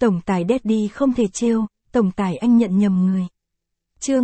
Tổng tài Daddy không thể trêu, tổng tài anh nhận nhầm người. Chương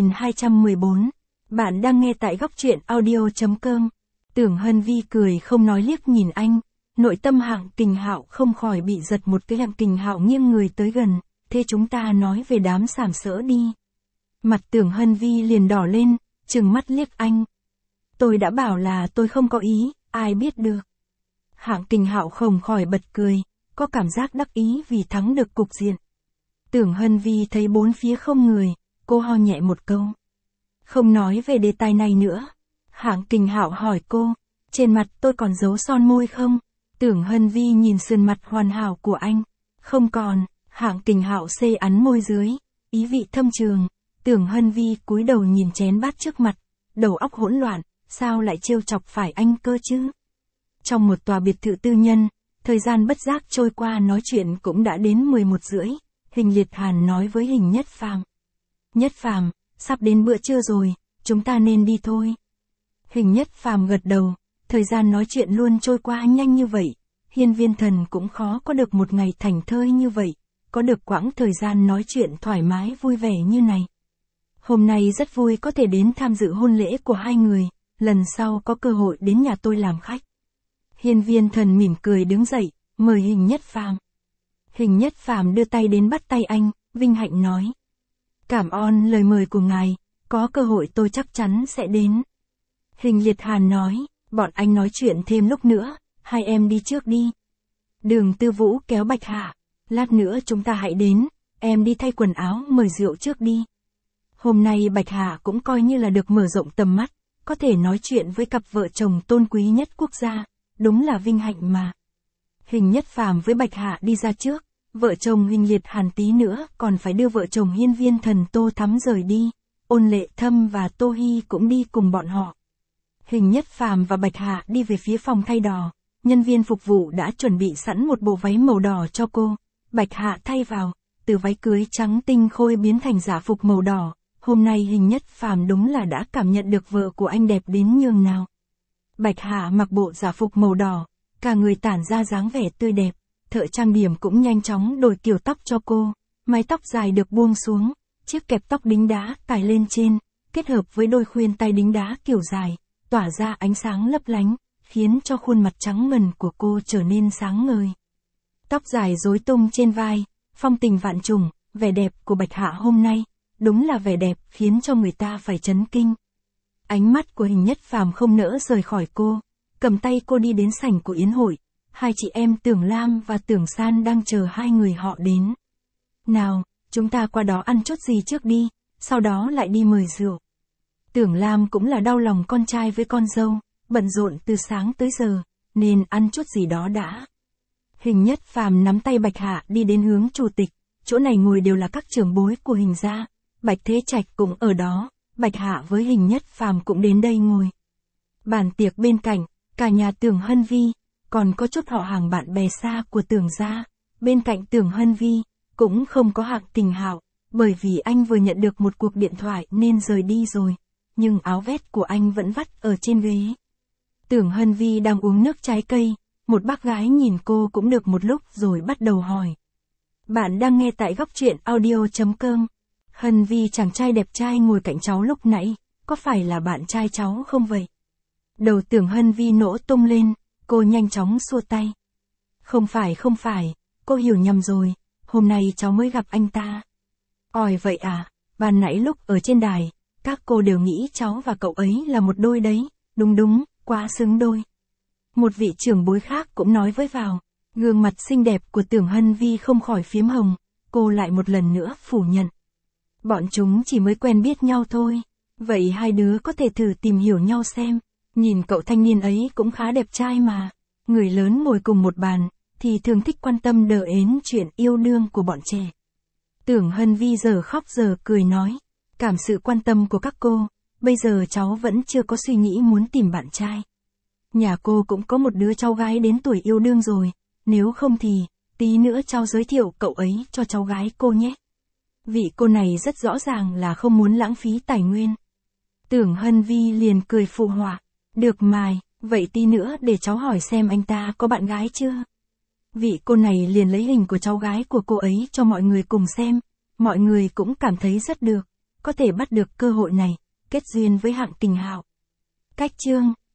2214. Bạn đang nghe tại góc truyện audio.com. Tưởng Hân Vi cười không nói liếc nhìn anh, nội tâm Hạng Kình Hạo không khỏi bị giật một cái. Hạng Kình Hạo nghiêng người tới gần, thế chúng ta nói về đám sàm sỡ đi. Mặt Tưởng Hân Vi liền đỏ lên, trừng mắt liếc anh. Tôi đã bảo là tôi không có ý, ai biết được. Hạng Kình Hạo không khỏi bật cười, có cảm giác đắc ý vì thắng được cục diện. Tưởng Hân Vi thấy bốn phía không người, cô ho nhẹ một câu. Không nói về đề tài này nữa. Hạng Kình Hạo hỏi cô, trên mặt tôi còn dấu son môi không? Tưởng Hân Vi nhìn sườn mặt hoàn hảo của anh. Không còn. Hạng Kình Hạo xê ắn môi dưới, ý vị thâm trường. Tưởng Hân Vi cúi đầu nhìn chén bát trước mặt, đầu óc hỗn loạn, sao lại trêu chọc phải anh cơ chứ? Trong một tòa biệt thự tư nhân, thời gian bất giác trôi qua, nói chuyện cũng đã đến 11:30. Hình Liệt Hàn nói với Hình Nhất Phàm. Nhất Phàm, sắp đến bữa trưa rồi, chúng ta nên đi thôi. Hình Nhất Phàm gật đầu, thời gian nói chuyện luôn trôi qua nhanh như vậy. Hiên Viên Thần cũng khó có được một ngày thảnh thơi như vậy, có được quãng thời gian nói chuyện thoải mái vui vẻ như này. Hôm nay rất vui có thể đến tham dự hôn lễ của hai người, lần sau có cơ hội đến nhà tôi làm khách. Hiên Viên Thần mỉm cười đứng dậy, mời Hình Nhất Phàm. Hình Nhất Phàm đưa tay đến bắt tay anh, vinh hạnh nói. Cảm ơn lời mời của ngài, có cơ hội tôi chắc chắn sẽ đến. Hình Liệt Hàn nói, bọn anh nói chuyện thêm lúc nữa, hai em đi trước đi. Đường Tư Vũ kéo Bạch Hạ, lát nữa chúng ta hãy đến, em đi thay quần áo mời rượu trước đi. Hôm nay Bạch Hạ cũng coi như là được mở rộng tầm mắt, có thể nói chuyện với cặp vợ chồng tôn quý nhất quốc gia, đúng là vinh hạnh mà. Hình Nhất Phàm với Bạch Hạ đi ra trước, vợ chồng Hình Liệt Hàn tí nữa còn phải đưa vợ chồng Hiên Viên Thần Tô Thắm rời đi, Ôn Lệ Thâm và Tô Hi cũng đi cùng bọn họ. Hình Nhất Phàm và Bạch Hạ đi về phía phòng thay đò, nhân viên phục vụ đã chuẩn bị sẵn một bộ váy màu đỏ cho cô, Bạch Hạ thay vào, từ váy cưới trắng tinh khôi biến thành giả phục màu đỏ. Hôm nay Hình Nhất Phàm đúng là đã cảm nhận được vợ của anh đẹp đến nhường nào. Bạch Hạ mặc bộ giả phục màu đỏ, cả người tản ra dáng vẻ tươi đẹp, thợ trang điểm cũng nhanh chóng đổi kiểu tóc cho cô, mái tóc dài được buông xuống, chiếc kẹp tóc đính đá cài lên trên, kết hợp với đôi khuyên tay đính đá kiểu dài, tỏa ra ánh sáng lấp lánh, khiến cho khuôn mặt trắng ngần của cô trở nên sáng ngời. Tóc dài rối tung trên vai, phong tình vạn trùng, vẻ đẹp của Bạch Hạ hôm nay, đúng là vẻ đẹp khiến cho người ta phải chấn kinh. Ánh mắt của Hình Nhất Phàm không nỡ rời khỏi cô, cầm tay cô đi đến sảnh của yến hội. Hai chị em Tưởng Lam và Tưởng San đang chờ hai người họ đến. Nào, chúng ta qua đó ăn chút gì trước đi, sau đó lại đi mời rượu. Tưởng Lam cũng là đau lòng con trai với con dâu, bận rộn từ sáng tới giờ, nên ăn chút gì đó đã. Hình Nhất Phàm nắm tay Bạch Hạ đi đến hướng chủ tịch, chỗ này ngồi đều là các trưởng bối của Hình gia, Bạch Thế Trạch cũng ở đó, Bạch Hạ với Hình Nhất Phàm cũng đến đây ngồi. Bàn tiệc bên cạnh, cả nhà Tưởng Hân Vi, còn có chút họ hàng bạn bè xa của Tưởng gia. Bên cạnh Tưởng Hân Vi, cũng không có Hạng Kình Hạo, bởi vì anh vừa nhận được một cuộc điện thoại nên rời đi rồi, nhưng áo vest của anh vẫn vắt ở trên ghế. Tưởng Hân Vi đang uống nước trái cây, một bác gái nhìn cô cũng được một lúc rồi bắt đầu hỏi. Bạn đang nghe tại góc truyện audio.com. Hân Vi, chàng trai đẹp trai ngồi cạnh cháu lúc nãy, có phải là bạn trai cháu không vậy? Đầu Tưởng Hân Vi nổ tung lên, cô nhanh chóng xua tay. Không phải, cô hiểu nhầm rồi, hôm nay cháu mới gặp anh ta. Ỏi vậy à, ban nãy lúc ở trên đài, các cô đều nghĩ cháu và cậu ấy là một đôi đấy, đúng, quá xứng đôi. Một vị trưởng bối khác cũng nói với vào, gương mặt xinh đẹp của Tưởng Hân Vi không khỏi phiếm hồng, cô lại một lần nữa phủ nhận. Bọn chúng chỉ mới quen biết nhau thôi, vậy hai đứa có thể thử tìm hiểu nhau xem, nhìn cậu thanh niên ấy cũng khá đẹp trai mà. Người lớn ngồi cùng một bàn, thì thường thích quan tâm đờ ến chuyện yêu đương của bọn trẻ. Tưởng Hân Vi giờ khóc giờ cười nói, cảm sự quan tâm của các cô, bây giờ cháu vẫn chưa có suy nghĩ muốn tìm bạn trai. Nhà cô cũng có một đứa cháu gái đến tuổi yêu đương rồi, nếu không thì, tí nữa cháu giới thiệu cậu ấy cho cháu gái cô nhé. Vị cô này rất rõ ràng là không muốn lãng phí tài nguyên. Tưởng Hân Vi liền cười phụ họa, được mài, vậy tí nữa để cháu hỏi xem anh ta có bạn gái chưa. Vị cô này liền lấy hình của cháu gái của cô ấy cho mọi người cùng xem. Mọi người cũng cảm thấy rất được, có thể bắt được cơ hội này, kết duyên với Hạng Tình Hạo. Cách chương